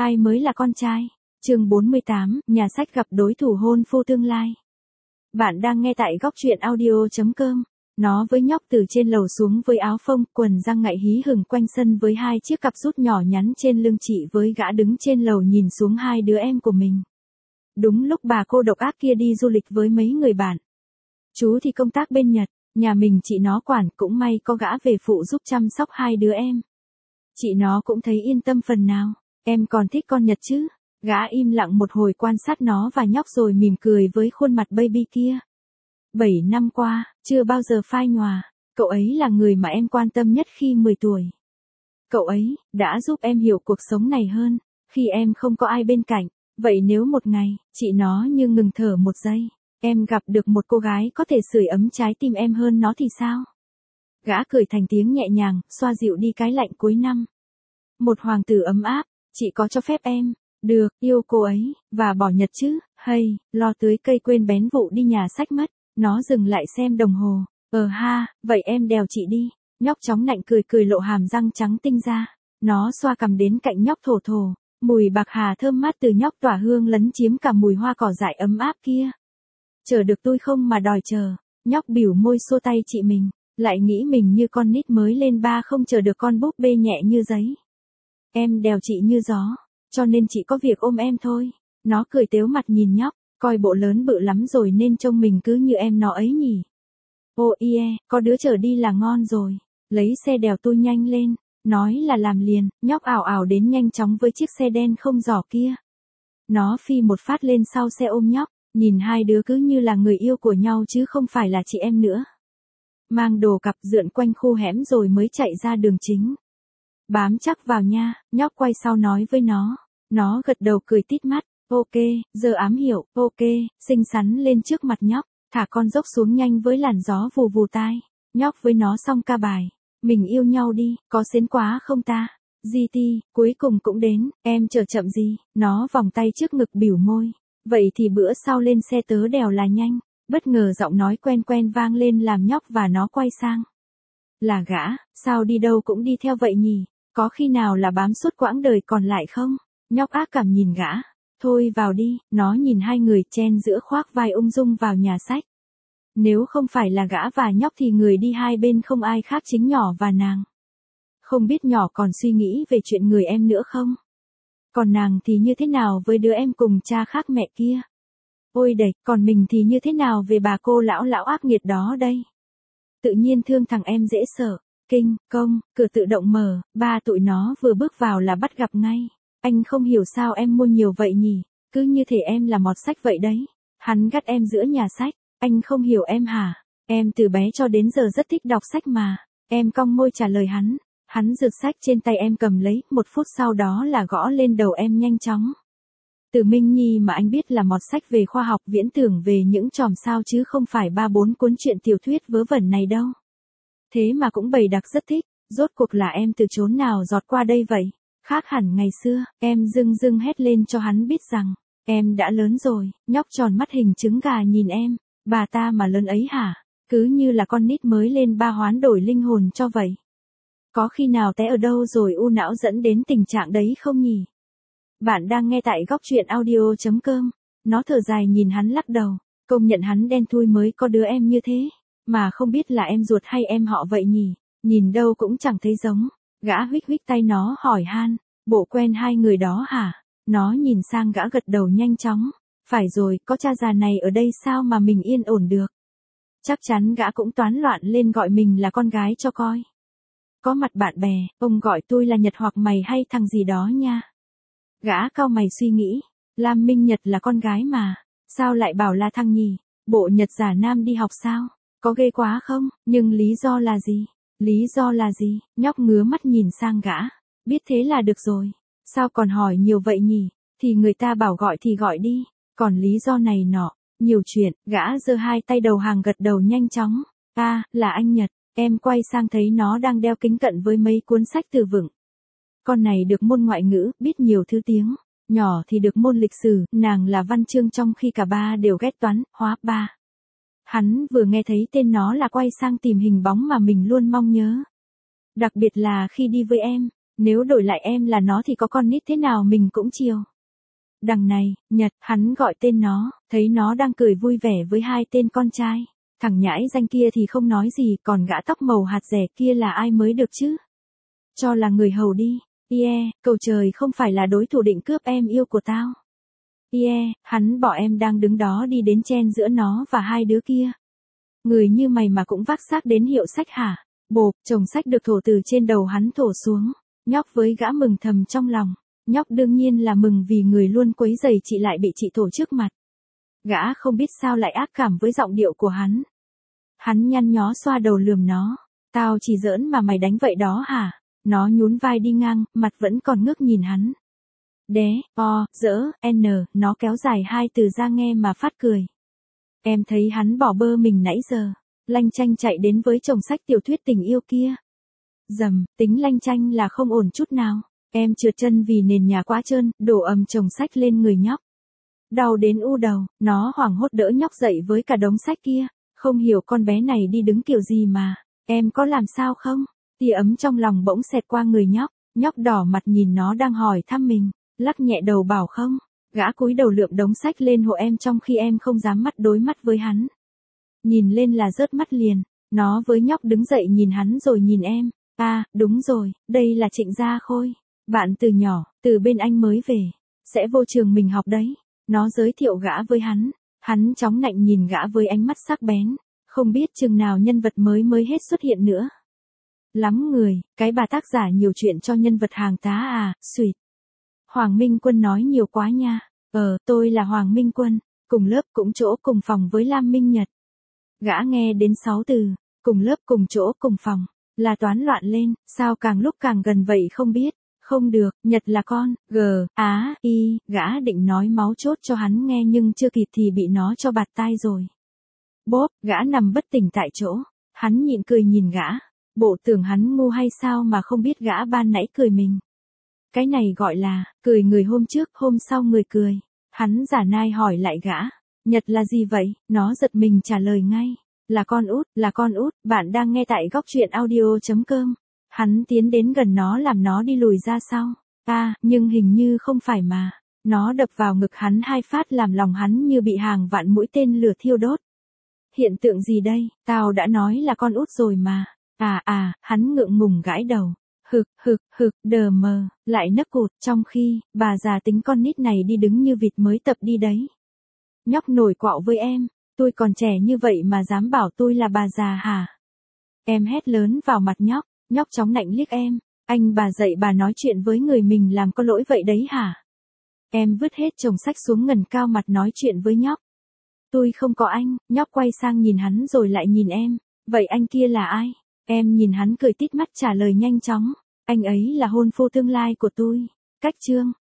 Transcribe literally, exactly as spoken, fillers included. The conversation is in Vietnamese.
Ai mới là con trai? Chương bốn mươi tám, nhà sách gặp đối thủ hôn phu tương lai. Bạn đang nghe tại góc truyện audio chấm com. Nó với nhóc từ trên lầu xuống với áo phông, quần răng ngại hí hửng quanh sân với hai chiếc cặp sút nhỏ nhắn trên lưng chị với gã đứng trên lầu nhìn xuống hai đứa em của mình. Đúng lúc bà cô độc ác kia đi du lịch với mấy người bạn. Chú thì công tác bên Nhật, nhà mình chị nó quản, cũng may có gã về phụ giúp chăm sóc hai đứa em. Chị nó cũng thấy yên tâm phần nào. Em còn thích con Nhật chứ? Gã im lặng một hồi quan sát nó và nhóc rồi mỉm cười với khuôn mặt baby kia. Bảy năm qua, chưa bao giờ phai nhòa, cậu ấy là người mà em quan tâm nhất khi mười tuổi. Cậu ấy đã giúp em hiểu cuộc sống này hơn, khi em không có ai bên cạnh. Vậy nếu một ngày, chị nó như ngừng thở một giây, em gặp được một cô gái có thể sưởi ấm trái tim em hơn nó thì sao? Gã cười thành tiếng nhẹ nhàng, xoa dịu đi cái lạnh cuối năm. Một hoàng tử ấm áp, chị có cho phép em, được, yêu cô ấy, và bỏ Nhật chứ, hay, lo tưới cây quên bén vụ đi nhà sách mất. Nó dừng lại xem đồng hồ, ờ ha, vậy em đèo chị đi. Nhóc chóng nạnh cười cười lộ hàm răng trắng tinh ra. Nó xoa cằm đến cạnh nhóc thổ thổ, mùi bạc hà thơm mát từ nhóc tỏa hương lấn chiếm cả mùi hoa cỏ dại ấm áp kia. Chờ được tôi không mà đòi chờ. Nhóc bỉu môi xua tay chị mình, lại nghĩ mình như con nít mới lên ba không chờ được con búp bê nhẹ như giấy. Em đèo chị như gió, cho nên chị có việc ôm em thôi. Nó cười tếu mặt nhìn nhóc, coi bộ lớn bự lắm rồi nên trông mình cứ như em nó ấy nhỉ. Ô yeah, có đứa chở đi là ngon rồi. Lấy xe đèo tôi nhanh lên, nói là làm liền. Nhóc ảo ảo đến nhanh chóng với chiếc xe đen không giỏ kia. Nó phi một phát lên sau xe ôm nhóc, nhìn hai đứa cứ như là người yêu của nhau chứ không phải là chị em nữa. Mang đồ cặp dượn quanh khu hẻm rồi mới chạy ra đường chính. Bám chắc vào nha, nhóc quay sau nói với nó. Nó gật đầu cười tít mắt. Ok, giờ ám hiểu, ok, xinh xắn lên trước mặt nhóc, thả con dốc xuống nhanh với làn gió vù vù tai. Nhóc với nó xong ca bài. Mình yêu nhau đi, có xến quá không ta? giê tê, cuối cùng cũng đến, em chờ chậm gì? Nó vòng tay trước ngực bỉu môi. Vậy thì bữa sau lên xe tớ đèo là nhanh. Bất ngờ giọng nói quen quen vang lên làm nhóc và nó quay sang. Là gã, sao đi đâu cũng đi theo vậy nhỉ? Có khi nào là bám suốt quãng đời còn lại không? Nhóc ác cảm nhìn gã. Thôi vào đi, nó nhìn hai người chen giữa khoác vai ung dung vào nhà sách. Nếu không phải là gã và nhóc thì người đi hai bên không ai khác chính nhỏ và nàng. Không biết nhỏ còn suy nghĩ về chuyện người em nữa không? Còn nàng thì như thế nào với đứa em cùng cha khác mẹ kia? Ôi đệch, còn mình thì như thế nào về bà cô lão lão ác nghiệt đó đây? Tự nhiên thương thằng em dễ sợ. Kinh, công, cửa tự động mở, ba tụi nó vừa bước vào là bắt gặp ngay. Anh không hiểu sao em mua nhiều vậy nhỉ, cứ như thể em là mọt sách vậy đấy. Hắn gắt em giữa nhà sách, anh không hiểu em hả? Em từ bé cho đến giờ rất thích đọc sách mà. Em cong môi trả lời hắn. Hắn giật sách trên tay em cầm lấy, một phút sau đó là gõ lên đầu em nhanh chóng. Từ Minh Nhi mà anh biết là mọt sách về khoa học viễn tưởng về những chòm sao chứ không phải ba bốn cuốn truyện tiểu thuyết vớ vẩn này đâu. Thế mà cũng bày đặc rất thích, rốt cuộc là em từ chốn nào giọt qua đây vậy? Khác hẳn ngày xưa, em dưng dưng hét lên cho hắn biết rằng, em đã lớn rồi. Nhóc tròn mắt hình trứng gà nhìn em, bà ta mà lớn ấy hả? Cứ như là con nít mới lên ba hoán đổi linh hồn cho vậy. Có khi nào té ở đâu rồi u não dẫn đến tình trạng đấy không nhỉ? Bạn đang nghe tại góc truyện audio chấm com. Nó thở dài nhìn hắn lắc đầu, công nhận hắn đen thui mới có đứa em như thế, mà không biết là em ruột hay em họ vậy nhỉ, nhìn đâu cũng chẳng thấy giống. Gã huých huých tay nó hỏi han, bộ quen hai người đó hả? Nó nhìn sang gã gật đầu nhanh chóng, phải rồi, có cha già này ở đây sao mà mình yên ổn được. Chắc chắn gã cũng toán loạn lên gọi mình là con gái cho coi. Có mặt bạn bè, ông gọi tôi là Nhật hoặc mày hay thằng gì đó nha. Gã cau mày suy nghĩ, Lam Minh Nhật là con gái mà, sao lại bảo là thằng nhỉ? Bộ Nhật giả nam đi học sao? Có ghê quá không? Nhưng lý do là gì? Lý do là gì? Nhóc ngứa mắt nhìn sang gã. Biết thế là được rồi. Sao còn hỏi nhiều vậy nhỉ? Thì người ta bảo gọi thì gọi đi. Còn lý do này nọ, nhiều chuyện. Gã giơ hai tay đầu hàng gật đầu nhanh chóng. À, là anh Nhật. Em quay sang thấy nó đang đeo kính cận với mấy cuốn sách từ vựng. Con này được môn ngoại ngữ, biết nhiều thứ tiếng. Nhỏ thì được môn lịch sử, nàng là văn chương trong khi cả ba đều ghét toán, hóa ba. Hắn vừa nghe thấy tên nó là quay sang tìm hình bóng mà mình luôn mong nhớ. Đặc biệt là khi đi với em, Nếu đổi lại em là nó thì có con nít thế nào mình cũng chiều. Đằng này, Nhật, hắn gọi tên nó, thấy nó đang cười vui vẻ với hai tên con trai. Thằng nhãi danh kia thì không nói gì, còn gã tóc màu hạt rẻ kia là ai mới được chứ? Cho là người hầu đi. Yeah, cầu trời không phải là đối thủ định cướp em yêu của tao. Yeah, hắn bỏ em đang đứng đó đi đến chen giữa nó và hai đứa kia. Người như mày mà cũng vác xác đến hiệu sách hả? Bộp, chồng sách được thổ từ trên đầu hắn thổ xuống. Nhóc với gã mừng thầm trong lòng. Nhóc đương nhiên là mừng vì người luôn quấy rầy chị lại bị chị thổ trước mặt. Gã không biết sao lại ác cảm với giọng điệu của hắn. Hắn nhăn nhó xoa đầu lườm nó. Tao chỉ giỡn mà mày đánh vậy đó hả? Nó nhún vai đi ngang, mặt vẫn còn ngước nhìn hắn. Đé, o, dỡ, n, nó kéo dài hai từ ra nghe mà phát cười. Em thấy hắn bỏ bơ mình nãy giờ. Lanh chanh chạy đến với chồng sách tiểu thuyết tình yêu kia. Dầm, tính lanh chanh là không ổn chút nào. Em trượt chân vì nền nhà quá trơn, đổ ầm chồng sách lên người nhóc. Đau đến u đầu, nó hoảng hốt đỡ nhóc dậy với cả đống sách kia. Không hiểu con bé này đi đứng kiểu gì mà. Em có làm sao không? Tia ấm trong lòng bỗng xẹt qua người nhóc. Nhóc đỏ mặt nhìn nó đang hỏi thăm mình. Lắc nhẹ đầu bảo không. Gã cúi đầu lượm đống sách lên hộ em trong khi em không dám mắt đối mắt với hắn. Nhìn lên là rớt mắt liền. Nó với nhóc đứng dậy nhìn hắn rồi nhìn em. À, đúng rồi, đây là Trịnh Gia Khôi. Bạn từ nhỏ, từ bên anh mới về. Sẽ vô trường mình học đấy. Nó giới thiệu gã với hắn. Hắn chóng nạnh nhìn gã với ánh mắt sắc bén. Không biết chừng nào nhân vật mới mới hết xuất hiện nữa. Lắm người, cái bà tác giả nhiều chuyện cho nhân vật hàng tá à, xuyệt. Hoàng Minh Quân nói nhiều quá nha. Ờ, tôi là Hoàng Minh Quân. Cùng lớp cũng chỗ cùng phòng với Lam Minh Nhật. Gã nghe đến sáu từ. Cùng lớp cùng chỗ cùng phòng. Là toán loạn lên, sao càng lúc càng gần vậy không biết. Không được, Nhật là con, G, Á, Y, gã định nói máu chốt cho hắn nghe nhưng chưa kịp thì bị nó cho bạt tai rồi. Bốp, gã nằm bất tỉnh tại chỗ. Hắn nhịn cười nhìn gã. Bộ tưởng hắn ngu hay sao mà không biết gã ban nãy cười mình. Cái này gọi là, cười người hôm trước, hôm sau người cười. Hắn giả nai hỏi lại gã. Nhật là gì vậy? Nó giật mình trả lời ngay. Là con út, là con út, bạn đang nghe tại góc truyện audio chấm com. Hắn tiến đến gần nó làm nó đi lùi ra sau. À, nhưng hình như không phải mà. Nó đập vào ngực hắn hai phát làm lòng hắn như bị hàng vạn mũi tên lửa thiêu đốt. Hiện tượng gì đây? Tao đã nói là con út rồi mà. À à, hắn ngượng ngùng gãi đầu. Hực, hực, hực, đờ mờ, lại nấc cụt, trong khi, bà già tính con nít này đi đứng như vịt mới tập đi đấy. Nhóc nổi quạo với em, tôi còn trẻ như vậy mà dám bảo tôi là bà già hả? Em hét lớn vào mặt nhóc, nhóc chóng nạnh liếc em, anh bà dậy bà nói chuyện với người mình làm có lỗi vậy đấy hả? Em vứt hết chồng sách xuống ngần cao mặt nói chuyện với nhóc. Tôi không có anh, nhóc quay sang nhìn hắn rồi lại nhìn em, vậy anh kia là ai? Em nhìn hắn cười tít mắt trả lời nhanh chóng, anh ấy là hôn phu tương lai của tôi. Cách chương